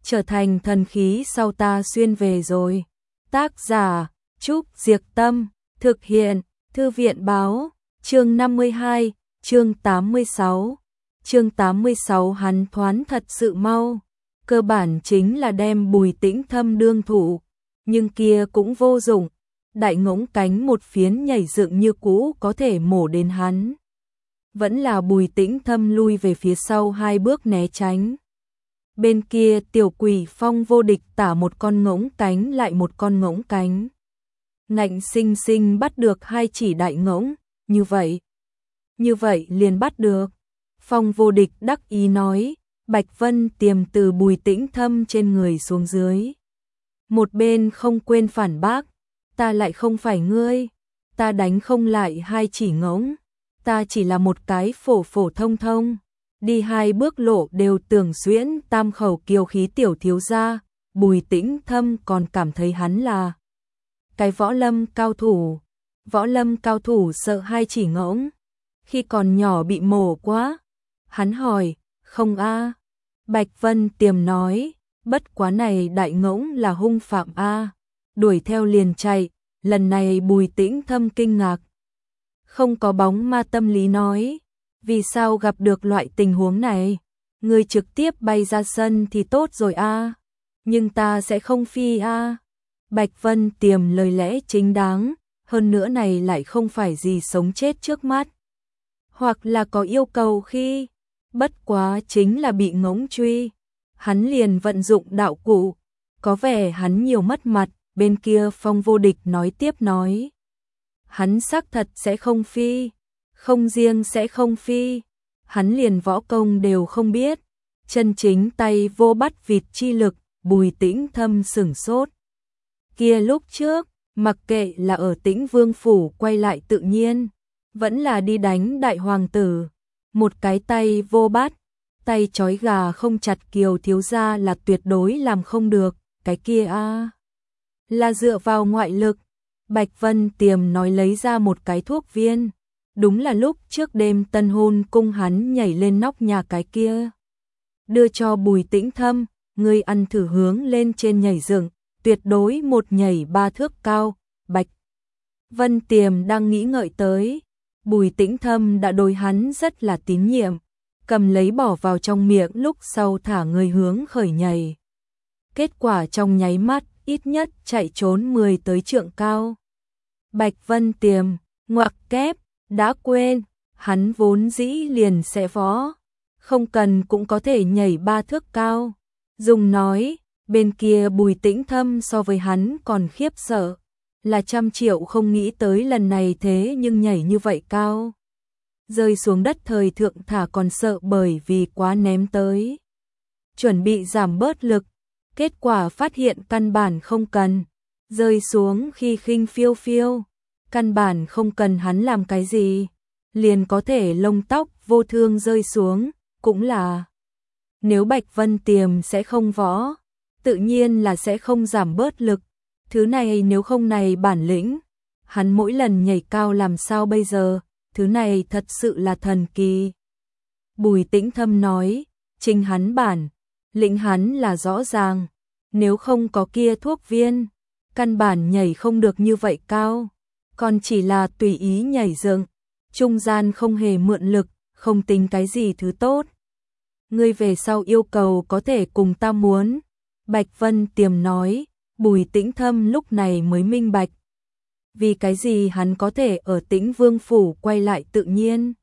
trở thành thần khí sau ta xuyên về rồi. Tác giả Trúc Diệc Tâm, thực hiện Thư viện Báo, chương 52, chương 86. Chương 86 hắn thoán thật sự mau, cơ bản chính là đem Bùi Tĩnh Thâm đương thủ, nhưng kia cũng vô dụng, đại ngỗng cánh một phiến nhảy dựng như cũ có thể mổ đến hắn. Vẫn là Bùi Tĩnh Thâm lui về phía sau 2 bước né tránh. Bên kia tiểu quỷ Phong Vô Địch tả một con ngỗng cánh lại một con ngỗng cánh. Ngạnh sinh sinh bắt được 2 chỉ đại ngỗng, như vậy liền bắt được. Phong Vô Địch đắc ý nói, Bạch Vân Tiềm từ Bùi Tĩnh Thâm trên người xuống dưới. Một bên không quên phản bác, ta lại không phải ngươi, ta đánh không lại 2 chỉ ngỗng, ta chỉ là một cái phổ phổ thông thông, đi 2 bước lộ đều tưởng xuyễn tam khẩu kiêu khí tiểu thiếu gia. Bùi Tĩnh Thâm còn cảm thấy hắn là cái võ lâm cao thủ sợ 2 chỉ ngỗng, khi còn nhỏ bị mổ quá. Hắn hỏi, không a? Bạch Vân Tiềm nói, bất quá này đại ngỗng là hung phạm a, đuổi theo liền chạy. Lần này Bùi Tĩnh Thâm kinh ngạc, không có bóng ma tâm lý nói, vì sao gặp được loại tình huống này, người trực tiếp bay ra sân thì tốt rồi a, nhưng ta sẽ không phi a. Bạch Vân Tiềm lời lẽ chính đáng, hơn nữa này lại không phải gì sống chết trước mắt, hoặc là có yêu cầu khi, bất quá chính là bị ngỗng truy, hắn liền vận dụng đạo cụ, có vẻ hắn nhiều mất mặt. Bên kia Phong Vô Địch nói tiếp nói, hắn xác thật sẽ không phi, không riêng sẽ không phi, hắn liền võ công đều không biết, chân chính tay vô bắt vịt chi lực. Bùi Tĩnh Thâm sửng sốt. Kia lúc trước, mặc kệ là ở Tĩnh Vương phủ quay lại tự nhiên, vẫn là đi đánh đại hoàng tử, một cái tay vô bắt, tay trói gà không chặt Kiều thiếu gia là tuyệt đối làm không được, cái kia a, là dựa vào ngoại lực. Bạch Vân Tiềm nói lấy ra một cái thuốc viên, đúng là lúc trước đêm tân hôn cung hắn nhảy lên nóc nhà cái kia, đưa cho Bùi Tĩnh Thâm, ngươi ăn thử hướng lên trên nhảy dựng, tuyệt đối một nhảy 3 thước cao. Bạch Vân Tiềm đang nghĩ ngợi tới, Bùi Tĩnh Thâm đã đối hắn rất là tín nhiệm, cầm lấy bỏ vào trong miệng lúc sau thả người hướng khởi nhảy. Kết quả trong nháy mắt, ít nhất chạy trốn 10 tới trượng cao. Bạch Vân Tiềm, ngoặc kép, đã quên, hắn vốn dĩ liền sẽ võ, không cần cũng có thể nhảy 3 thước cao. Dùng nói, bên kia Bùi Tĩnh Thâm so với hắn còn khiếp sợ, là 100 triệu không nghĩ tới lần này thế nhưng nhảy như vậy cao. Rơi xuống đất thời thượng thả còn sợ bởi vì quá ném tới. Chuẩn bị giảm bớt lực, kết quả phát hiện căn bản không cần, rơi xuống khi khinh phiêu phiêu, căn bản không cần hắn làm cái gì, liền có thể lông tóc vô thương rơi xuống, cũng là nếu Bạch Vân Tiềm sẽ không võ, tự nhiên là sẽ không giảm bớt lực, thứ này nếu không này bản lĩnh, hắn mỗi lần nhảy cao làm sao bây giờ, thứ này thật sự là thần kỳ. Bùi Tĩnh Thâm nói, chính hắn bản lĩnh hắn là rõ ràng, nếu không có kia thuốc viên, căn bản nhảy không được như vậy cao, còn chỉ là tùy ý nhảy dựng, trung gian không hề mượn lực, không tính cái gì thứ tốt. Ngươi về sau yêu cầu có thể cùng ta muốn. Bạch Vân Tiềm nói, Bùi Tĩnh Thâm lúc này mới minh bạch. Vì cái gì hắn có thể ở Tĩnh Vương phủ quay lại tự nhiên.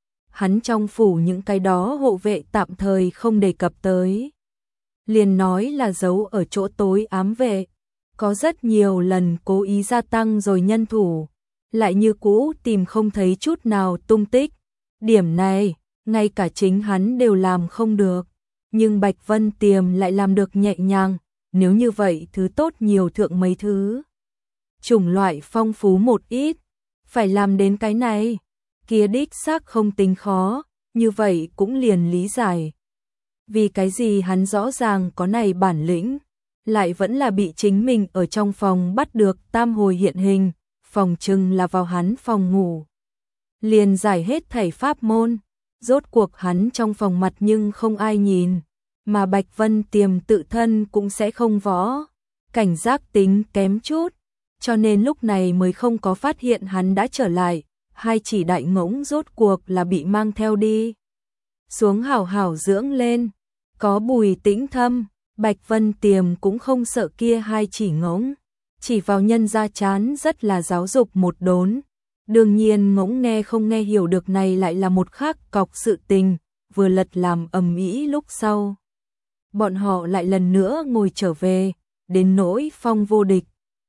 Hắn trong phủ những cái đó hộ vệ tạm thời không đề cập tới. Liền nói là giấu ở chỗ tối ám vệ. Có rất nhiều lần cố ý gia tăng rồi nhân thủ, lại như cũ tìm không thấy chút nào tung tích. Điểm này, ngay cả chính hắn đều làm không được, nhưng Bạch Vân Tiềm lại làm được nhẹ nhàng, nếu như vậy thứ tốt nhiều thượng mấy thứ. Chủng loại phong phú một ít, phải làm đến cái này, kia đích xác không tính khó, như vậy cũng liền lý giải. Vì cái gì hắn rõ ràng có này bản lĩnh, lại vẫn là bị chính mình ở trong phòng bắt được tam hồi hiện hình, phòng chừng là vào hắn phòng ngủ. Liền giải hết thảy pháp môn, rốt cuộc hắn trong phòng mặt nhưng không ai nhìn, mà Bạch Vân Tiềm tự thân cũng sẽ không võ, cảnh giác tính kém chút, cho nên lúc này mới không có phát hiện hắn đã trở lại, hai chỉ đại ngỗng rốt cuộc là bị mang theo đi. Xuống hảo hảo dưỡng lên, có Bùi Tĩnh Thâm, Bạch Vân Tiềm cũng không sợ kia hai chỉ ngỗng, chỉ vào nhân ra chán rất là giáo dục một đốn. Đương nhiên ngỗng nghe không nghe hiểu được này lại là một khác cọc sự tình, vừa lật làm ầm ĩ lúc sau. Bọn họ lại lần nữa ngồi trở về, đến nỗi Phong Vô Địch.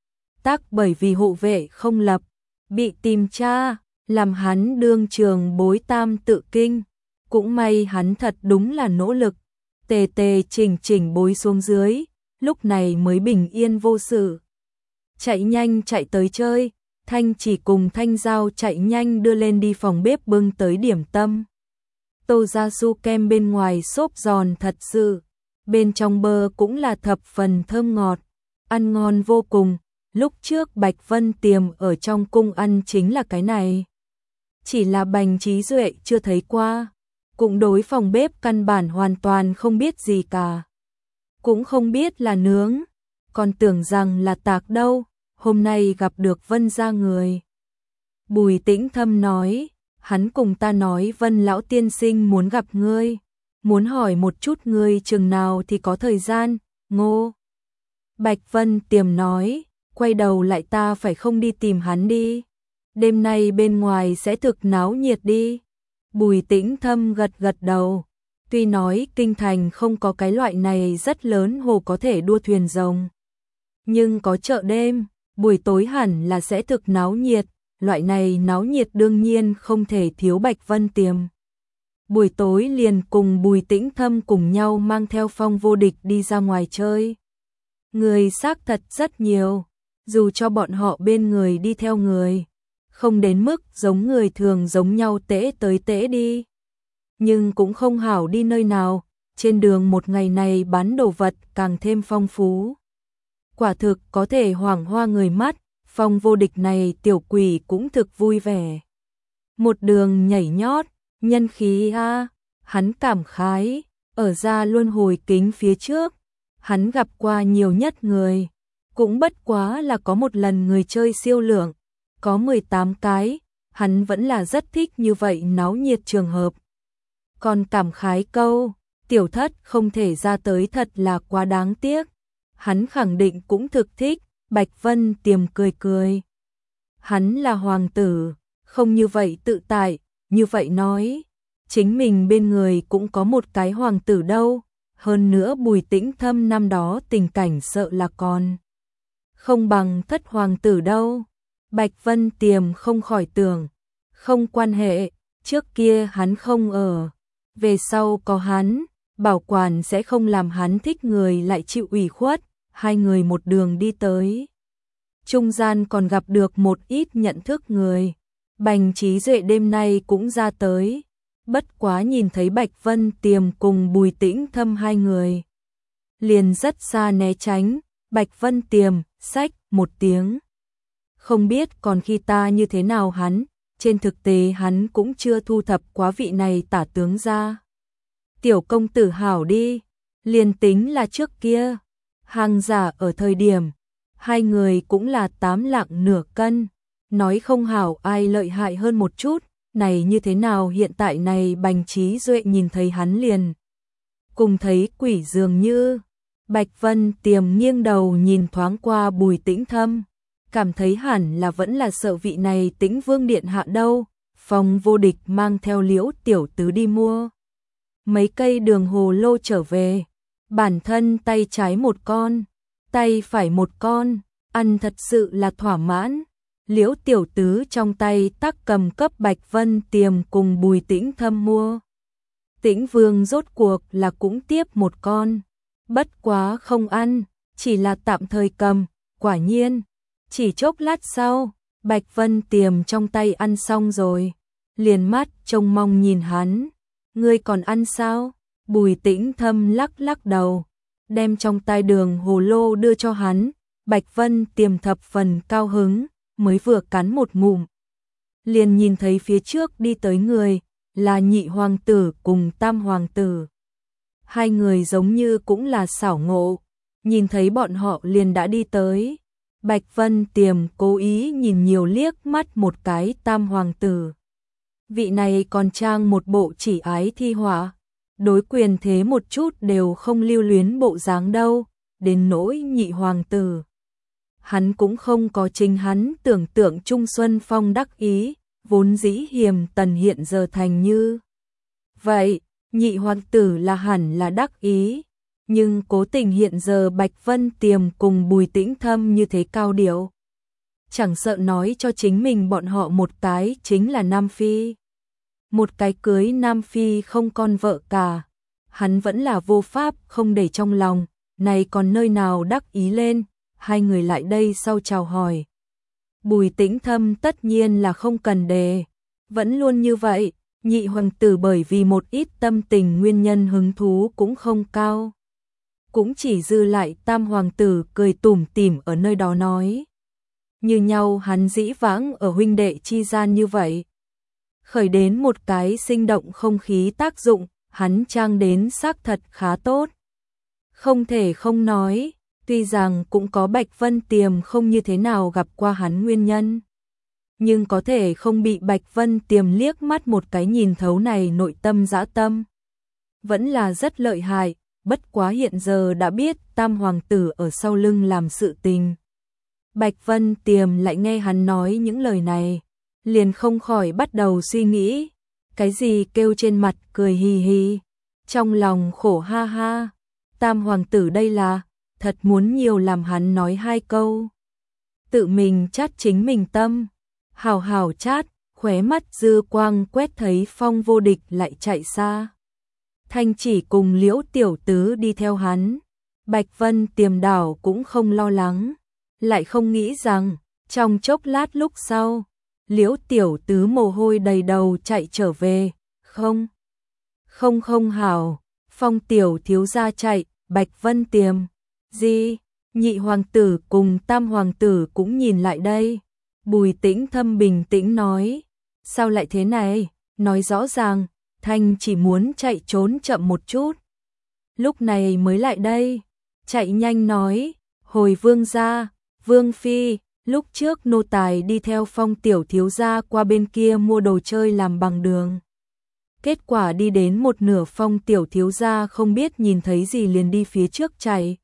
Tác bởi vì hộ vệ không lập, bị tìm tra, làm hắn đương trường bối tam tự kinh. Cũng may hắn thật đúng là nỗ lực, tề tề chỉnh chỉnh bối xuống dưới, lúc này mới bình yên vô sự. Chạy nhanh chạy tới chơi, Thanh chỉ cùng Thanh Giao chạy nhanh đưa lên đi phòng bếp bưng tới điểm tâm. Tô gia su kem bên ngoài xốp giòn thật sự, bên trong bơ cũng là thập phần thơm ngọt, ăn ngon vô cùng. Lúc trước Bạch Vân Tiềm ở trong cung ăn chính là cái này. Chỉ là Bành Trí Duệ chưa thấy qua, cũng đối phòng bếp căn bản hoàn toàn không biết gì cả. Cũng không biết là nướng, còn tưởng rằng là tạc đâu, hôm nay gặp được Vân gia người. Bùi Tĩnh Thâm nói, hắn cùng ta nói Vân lão tiên sinh muốn gặp ngươi, muốn hỏi một chút ngươi chừng nào thì có thời gian, ngô. Bạch Vân Tiềm nói, quay đầu lại ta phải không đi tìm hắn đi, đêm nay bên ngoài sẽ thực náo nhiệt đi. Bùi Tĩnh Thâm gật gật đầu, tuy nói kinh thành không có cái loại này rất lớn hồ có thể đua thuyền rồng, nhưng có chợ đêm, buổi tối hẳn là sẽ thực náo nhiệt, loại này náo nhiệt đương nhiên không thể thiếu Bạch Vân Tiềm. Buổi tối liền cùng Bùi Tĩnh Thâm cùng nhau mang theo Phong Vô Địch đi ra ngoài chơi. Người xác thật rất nhiều, dù cho bọn họ bên người đi theo người, không đến mức giống người thường giống nhau tễ tới tễ đi. Nhưng cũng không hảo đi nơi nào, trên đường một ngày này bán đồ vật càng thêm phong phú. Quả thực có thể hoảng hoa người mắt, Phong Vô Địch này tiểu quỷ cũng thực vui vẻ. Một đường nhảy nhót, nhân khí a, hắn cảm khái, ở ra luân hồi kính phía trước, hắn gặp qua nhiều nhất người, cũng bất quá là có một lần người chơi siêu lượng, có 18 cái, hắn vẫn là rất thích như vậy náo nhiệt trường hợp. Còn cảm khái câu, tiểu thất không thể ra tới thật là quá đáng tiếc, hắn khẳng định cũng thực thích. Bạch Vân Tiềm cười cười. Hắn là hoàng tử, không như vậy tự tại, như vậy nói. Chính mình bên người cũng có một cái hoàng tử đâu. Hơn nữa Bùi Tĩnh Thâm năm đó tình cảnh sợ là còn không bằng thất hoàng tử đâu. Bạch Vân Tiềm không khỏi tưởng, không quan hệ, trước kia hắn không ở, về sau có hắn, bảo quản sẽ không làm hắn thích người lại chịu ủy khuất. Hai người một đường đi tới. Trung gian còn gặp được một ít nhận thức người. Bành Trí Duệ đêm nay cũng ra tới. Bất quá nhìn thấy Bạch Vân Tiềm cùng Bùi Tĩnh Thâm hai người. Liền rất xa né tránh. Bạch Vân Tiềm, xách, một tiếng. Không biết còn khi ta như thế nào hắn. Trên thực tế hắn cũng chưa thu thập quá vị này tả tướng ra. Tiểu công tử hảo đi. Liền tính là trước kia. Hàng giả ở thời điểm, hai người cũng là 8 lạng nửa cân, nói không hảo ai lợi hại hơn một chút, này như thế nào hiện tại này Bành Trí Duệ nhìn thấy hắn liền. Cùng thấy quỷ dường như, Bạch Vân Tiềm nghiêng đầu nhìn thoáng qua Bùi Tĩnh Thâm, cảm thấy hẳn là vẫn là sợ vị này Tĩnh Vương điện hạ đâu. Phong Vô Địch mang theo Liễu tiểu tứ đi mua mấy cây đường hồ lô trở về. Bản thân tay trái một con, tay phải một con, ăn thật sự là thỏa mãn. Liễu tiểu tứ trong tay tắc cầm cấp Bạch Vân Tiềm cùng Bùi Tĩnh Thâm mua. Tĩnh Vương rốt cuộc là cũng tiếp một con, bất quá không ăn, chỉ là tạm thời cầm. Quả nhiên, chỉ chốc lát sau, Bạch Vân Tiềm trong tay ăn xong rồi, liền mắt trông mong nhìn hắn. Ngươi còn ăn sao? Bùi Tĩnh Thâm lắc lắc đầu, đem trong tay đường hồ lô đưa cho hắn. Bạch Vân Tiềm thập phần cao hứng, mới vừa cắn một ngụm, liền nhìn thấy phía trước đi tới người, là nhị hoàng tử cùng tam hoàng tử. Hai người giống như cũng là xảo ngộ, nhìn thấy bọn họ liền đã đi tới. Bạch Vân Tiềm cố ý nhìn nhiều liếc mắt một cái Tam hoàng tử. Vị này còn trang một bộ chỉ ái thi họa, đối quyền thế một chút đều không lưu luyến bộ dáng đâu, đến nỗi nhị hoàng tử. Hắn cũng không có chính hắn tưởng tượng Trung Xuân Phong đắc ý, vốn dĩ hiềm tần hiện giờ thành như. Vậy, nhị hoàng tử là hẳn là đắc ý, nhưng cố tình hiện giờ Bạch Vân Tiềm cùng Bùi Tĩnh Thâm như thế cao điệu. Chẳng sợ nói cho chính mình bọn họ một cái chính là Nam Phi. Một cái cưới Nam Phi không con vợ cả, hắn vẫn là vô pháp không để trong lòng, này còn nơi nào đắc ý lên, hai người lại đây sau chào hỏi. Bùi Tĩnh Thâm tất nhiên là không cần đề, vẫn luôn như vậy, nhị hoàng tử bởi vì một ít tâm tình nguyên nhân hứng thú cũng không cao. Cũng chỉ dư lại Tam hoàng tử cười tủm tỉm ở nơi đó nói. Như nhau hắn dĩ vãng ở huynh đệ chi gian như vậy. Khởi đến một cái sinh động không khí tác dụng, hắn trang đến xác thật khá tốt. Không thể không nói, tuy rằng cũng có Bạch Vân Tiềm không như thế nào gặp qua hắn nguyên nhân. Nhưng có thể không bị Bạch Vân Tiềm liếc mắt một cái nhìn thấu này nội tâm dã tâm. Vẫn là rất lợi hại, bất quá hiện giờ đã biết Tam hoàng tử ở sau lưng làm sự tình. Bạch Vân Tiềm lại nghe hắn nói những lời này, liền không khỏi bắt đầu suy nghĩ, cái gì kêu trên mặt cười hì hì, trong lòng khổ ha ha, Tam hoàng tử đây là, thật muốn nhiều làm hắn nói hai câu. Tự mình chát chính mình tâm, hào hào chát, khóe mắt dư quang quét thấy Phong Vô Địch lại chạy xa. Thanh Chỉ cùng Liễu tiểu tứ đi theo hắn, Bạch Vân Tiềm đảo cũng không lo lắng, lại không nghĩ rằng, trong chốc lát lúc sau, Liễu tiểu tứ mồ hôi đầy đầu chạy trở về, không hảo, Phong tiểu thiếu gia chạy, Bạch Vân Tiềm, gì, nhị hoàng tử cùng Tam hoàng tử cũng nhìn lại đây. Bùi Tĩnh Thâm bình tĩnh nói, sao lại thế này, nói rõ ràng, Thanh chỉ muốn chạy trốn chậm một chút. Lúc này mới lại đây, chạy nhanh nói, hồi vương gia, vương phi, lúc trước nô tài đi theo Phong tiểu thiếu gia qua bên kia mua đồ chơi làm bằng đường. Kết quả đi đến một nửa Phong tiểu thiếu gia không biết nhìn thấy gì liền đi phía trước chạy.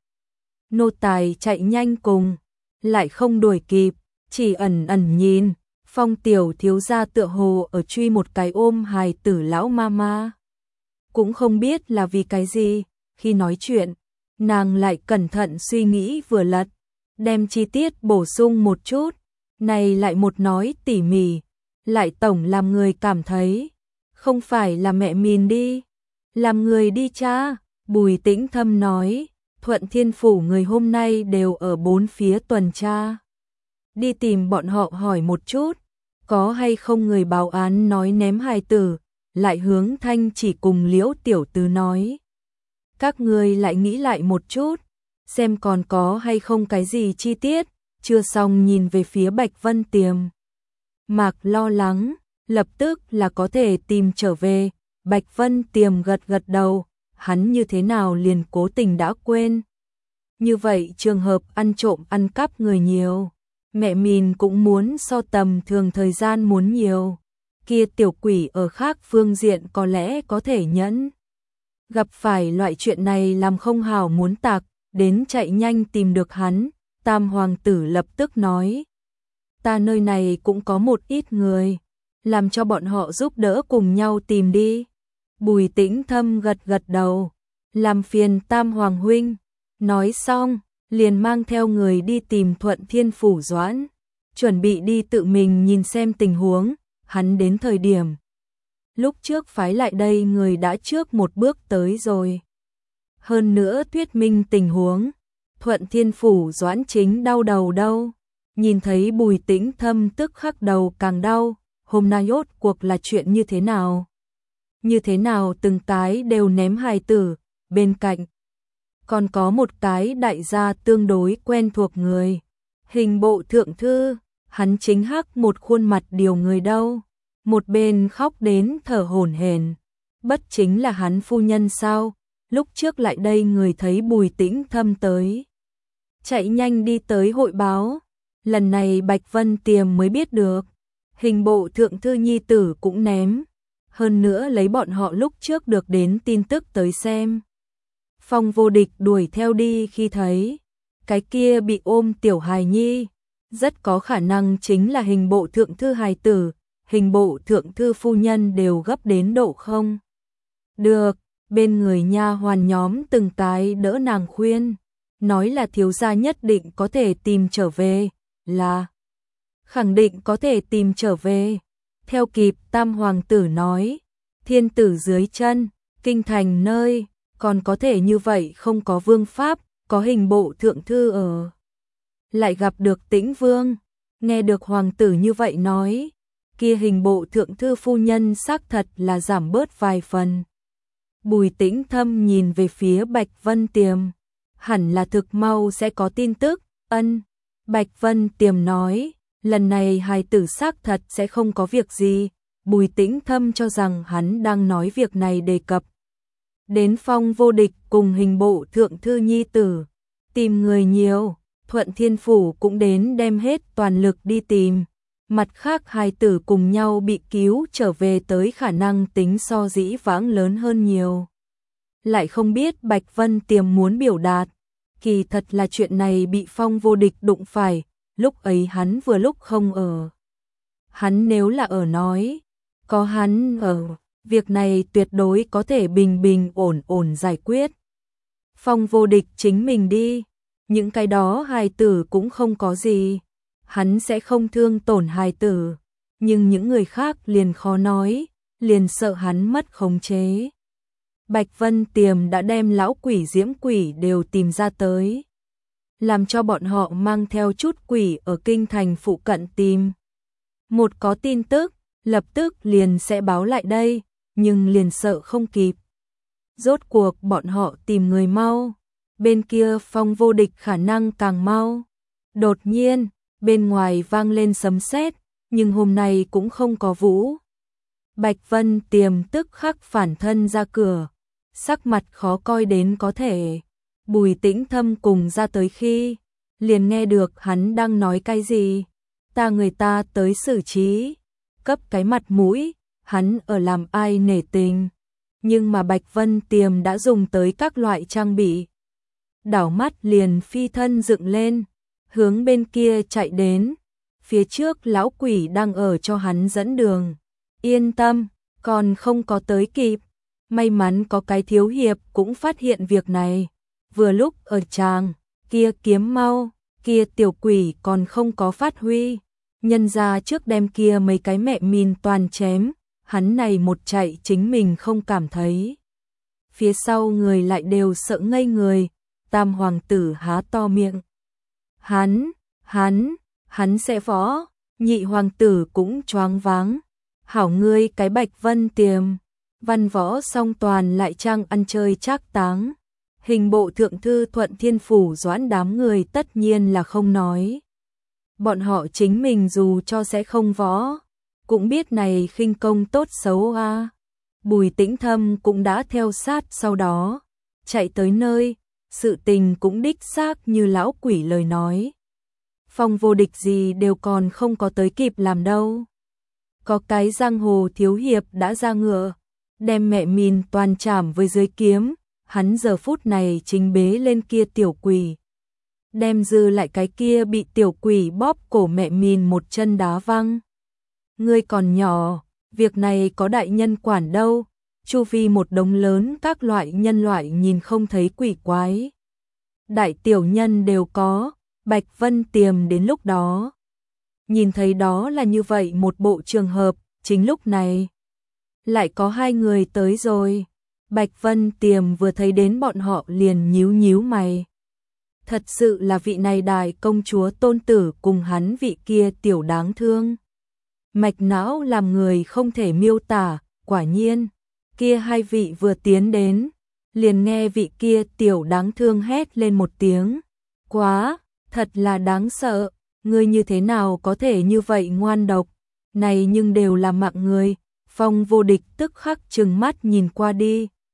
Nô tài chạy nhanh cùng, lại không đuổi kịp, chỉ ẩn ẩn nhìn, Phong tiểu thiếu gia tựa hồ ở truy một cái ôm hài tử lão mama. Cũng không biết là vì cái gì, khi nói chuyện, nàng lại cẩn thận suy nghĩ vừa lật, đem chi tiết bổ sung một chút, này lại một nói tỉ mỉ, lại tổng làm người cảm thấy, không phải là mẹ mình đi, làm người đi cha. Bùi Tĩnh Thâm nói, Thuận Thiên Phủ người hôm nay đều ở bốn phía tuần tra. Đi tìm bọn họ hỏi một chút, có hay không người báo án nói ném hài tử, lại hướng Thanh Chỉ cùng Liễu tiểu tứ nói. Các người lại nghĩ lại một chút, xem còn có hay không cái gì chi tiết, chưa xong nhìn về phía Bạch Vân Tiềm. Mạc lo lắng, lập tức là có thể tìm trở về, Bạch Vân Tiềm gật gật đầu, hắn như thế nào liền cố tình đã quên. Như vậy trường hợp ăn trộm ăn cắp người nhiều, mẹ mình cũng muốn so tầm thường thời gian muốn nhiều, kia tiểu quỷ ở khác phương diện có lẽ có thể nhẫn. Gặp phải loại chuyện này làm không hảo muốn tạc, đến chạy nhanh tìm được hắn, Tam hoàng tử lập tức nói. Ta nơi này cũng có một ít người, làm cho bọn họ giúp đỡ cùng nhau tìm đi. Bùi Tĩnh Thâm gật gật đầu, làm phiền Tam hoàng huynh. Nói xong, liền mang theo người đi tìm Thuận Thiên Phủ Doãn, chuẩn bị đi tự mình nhìn xem tình huống, hắn đến thời điểm. Lúc trước phái lại đây người đã trước một bước tới rồi. Hơn nữa thuyết minh tình huống, Thuận Thiên Phủ Doãn chính đau đầu đâu. Nhìn thấy Bùi Tĩnh Thâm tức khắc đầu càng đau, hôm nay rốt cuộc là chuyện như thế nào? Như thế nào từng cái đều ném hài tử, bên cạnh. Còn có một cái đại gia tương đối quen thuộc người. Hình bộ thượng thư, hắn chính hắc một khuôn mặt điều người đâu. Một bên khóc đến thở hổn hển. Bất chính là hắn phu nhân sao? lúc trước lại đây người thấy Bùi Tĩnh Thâm tới. Chạy nhanh đi tới hội báo, lần này Bạch Vân Tiềm mới biết được, hình bộ thượng thư nhi tử cũng ném, hơn nữa lấy bọn họ lúc trước được đến tin tức tới xem. Phong Vô Địch đuổi theo đi khi thấy cái kia bị ôm tiểu hài nhi, rất có khả năng chính là hình bộ thượng thư hài tử, hình bộ thượng thư phu nhân đều gấp đến độ không được, bên người nha hoàn nhóm từng cái đỡ nàng khuyên, nói là thiếu gia nhất định có thể tìm trở về, là khẳng định có thể tìm trở về. Theo kịp tam hoàng tử nói, thiên tử dưới chân, kinh thành nơi, còn có thể như vậy không có vương pháp, có hình bộ thượng thư ở. Lại gặp được Tĩnh Vương, nghe được hoàng tử như vậy nói, kia hình bộ thượng thư phu nhân xác thật là giảm bớt vài phần. Bùi Tĩnh Thâm nhìn về phía Bạch Vân Tiềm, hẳn là thực mau sẽ có tin tức, ân. Bạch Vân Tiềm nói, lần này hài tử xác thật sẽ không có việc gì, Bùi Tĩnh Thâm cho rằng hắn đang nói việc này đề cập đến Phong Vô Địch cùng hình bộ thượng thư nhi tử, tìm người nhiều, Thuận Thiên Phủ cũng đến đem hết toàn lực đi tìm, mặt khác hài tử cùng nhau bị cứu trở về tới khả năng tính so dĩ vãng lớn hơn nhiều. Lại không biết Bạch Vân Tiềm muốn biểu đạt, kỳ thật là chuyện này bị Phong Vô Địch đụng phải, lúc ấy hắn vừa lúc không ở. Hắn nếu là ở nói, có hắn ở, việc này tuyệt đối có thể bình bình ổn ổn giải quyết. Phong Vô Địch chính mình đi, những cái đó hài tử cũng không có gì, hắn sẽ không thương tổn hài tử, nhưng những người khác liền khó nói, liền sợ hắn mất khống chế. Bạch Vân Tiềm đã đem lão quỷ diễm quỷ đều tìm ra tới, làm cho bọn họ mang theo chút quỷ ở kinh thành phụ cận tìm. Một có tin tức, lập tức liền sẽ báo lại đây, nhưng liền sợ không kịp. Rốt cuộc bọn họ tìm người mau, bên kia Phong Vô Địch khả năng càng mau. Đột nhiên, bên ngoài vang lên sấm sét, nhưng hôm nay cũng không có vũ. Bạch Vân Tiềm tức khắc phản thân ra cửa, sắc mặt khó coi đến có thể. Bùi Tĩnh Thâm cùng ra tới khi, liền nghe được hắn đang nói cái gì. Ta người ta tới xử trí, cấp cái mặt mũi, hắn ở làm ai nể tình. Nhưng mà Bạch Vân Tiềm đã dùng tới các loại trang bị. Đảo mắt liền phi thân dựng lên, hướng bên kia chạy đến. Phía trước lão quỷ đang ở cho hắn dẫn đường. Yên tâm, còn không có tới kịp. May mắn có cái thiếu hiệp cũng phát hiện việc này. Vừa lúc ở tràng, kia kiếm mau, kia tiểu quỷ còn không có phát huy. Nhân ra trước đem kia mấy cái mẹ mìn toàn chém, hắn này một chạy chính mình không cảm thấy. Phía sau người lại đều sợ ngây người, tam hoàng tử há to miệng. Hắn sẽ võ, nhị hoàng tử cũng choáng váng. Hảo ngươi cái Bạch Vân Tiềm, văn võ song toàn lại trang ăn chơi trác táng. Hình bộ thượng thư Thuận Thiên Phủ Doãn đám người tất nhiên là không nói. Bọn họ chính mình dù cho sẽ không võ, cũng biết này khinh công tốt xấu a. Bùi Tĩnh Thâm cũng đã theo sát sau đó, chạy tới nơi, sự tình cũng đích xác như lão quỷ lời nói. Phong Vô Địch gì đều còn không có tới kịp làm đâu. Có cái giang hồ thiếu hiệp đã ra ngựa, đem mẹ mìn toàn chảm với dưới kiếm, hắn giờ phút này chính bế lên kia tiểu quỷ. Đem dư lại cái kia bị tiểu quỷ bóp cổ mẹ mìn một chân đá văng. Ngươi còn nhỏ, việc này có đại nhân quản đâu, chu vi một đống lớn các loại nhân loại nhìn không thấy quỷ quái. Đại tiểu nhân đều có, Bạch Vân Tiềm đến lúc đó. Nhìn thấy đó là như vậy một bộ trường hợp, chính lúc này. Lại có hai người tới rồi, Bạch Vân Tiềm vừa thấy đến bọn họ liền nhíu nhíu mày. Thật sự là vị này đại công chúa tôn tử cùng hắn vị kia tiểu đáng thương. Mạch não làm người không thể miêu tả, quả nhiên, kia hai vị vừa tiến đến, liền nghe vị kia tiểu đáng thương hét lên một tiếng. Quá, thật là đáng sợ, ngươi như thế nào có thể như vậy ngoan độc, này nhưng đều là mạng người. Phong Vô Địch tức khắc trừng mắt nhìn qua đi,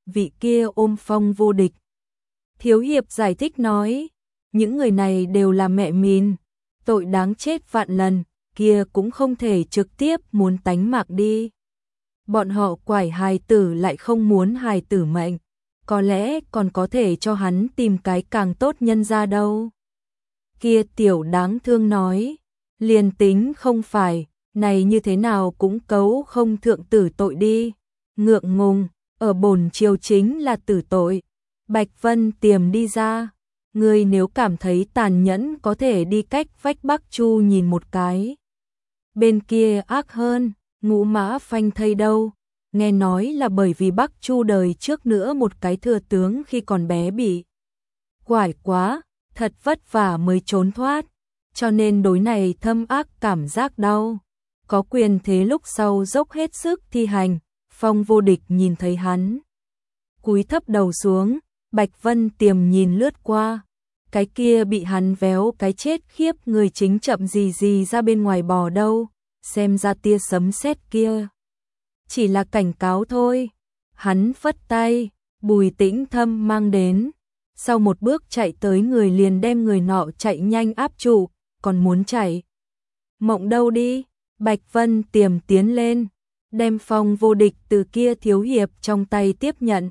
vị kia ôm Phong Vô Địch. Thiếu hiệp giải thích nói, những người này đều là mẹ mình, tội đáng chết vạn lần, kia cũng không thể trực tiếp muốn tánh mạng đi. Bọn họ quải hài tử lại không muốn hài tử mệnh, có lẽ còn có thể cho hắn tìm cái càng tốt nhân ra đâu. Kia tiểu đáng thương nói, liền tính không phải, này như thế nào cũng cấu không thượng tử tội đi. Ngượng ngùng, ở bổn triều chính là tử tội. Bạch Vân Tiềm đi ra, ngươi nếu cảm thấy tàn nhẫn có thể đi cách vách Bắc Chu nhìn một cái. Bên kia ác hơn, Ngũ Mã Phanh thây đâu, nghe nói là bởi vì Bắc Chu đời trước nữa một cái thừa tướng khi còn bé bị quải quá, thật vất vả mới trốn thoát, cho nên đối này thâm ác cảm giác đau. Có quyền thế lúc sau dốc hết sức thi hành, Phong Vô Địch nhìn thấy hắn cúi thấp đầu xuống, Bạch Vân Tiềm nhìn lướt qua, cái kia bị hắn véo cái chết khiếp người chính chậm gì ra bên ngoài bò đâu, xem ra tia sấm sét kia chỉ là cảnh cáo thôi. Hắn phất tay, Bùi Tĩnh Thâm mang đến, sau một bước chạy tới người liền đem người nọ chạy nhanh áp trụ, còn muốn chạy mộng đâu đi. Bạch Vân Tiềm tiến lên, đem Phong Vô Địch từ kia thiếu hiệp trong tay tiếp nhận.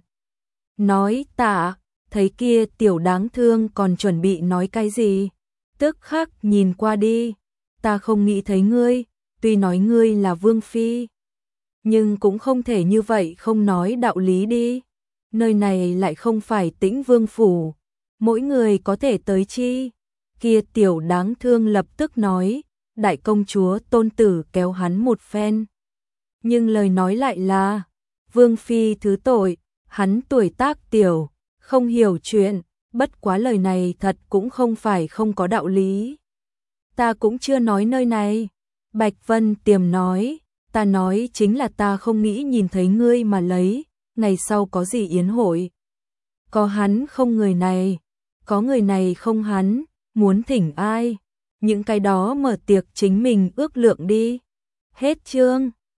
Nói tạ, thấy kia tiểu đáng thương còn chuẩn bị nói cái gì. Tức khắc nhìn qua đi, ta không nghĩ thấy ngươi, tuy nói ngươi là vương phi, nhưng cũng không thể như vậy không nói đạo lý đi. Nơi này lại không phải Tĩnh Vương phủ, mỗi người có thể tới chi. Kia tiểu đáng thương lập tức nói, đại công chúa tôn tử kéo hắn một phen. Nhưng lời nói lại là, vương phi thứ tội, hắn tuổi tác tiểu, không hiểu chuyện, bất quá lời này thật cũng không phải không có đạo lý. Ta cũng chưa nói nơi này. Bạch Vân Tiềm nói, ta nói chính là ta không nghĩ nhìn thấy ngươi mà lấy, ngày sau có gì yến hội. Có hắn không người này, có người này không hắn, muốn thỉnh ai, những cái đó mở tiệc chính mình ước lượng đi. Hết chương.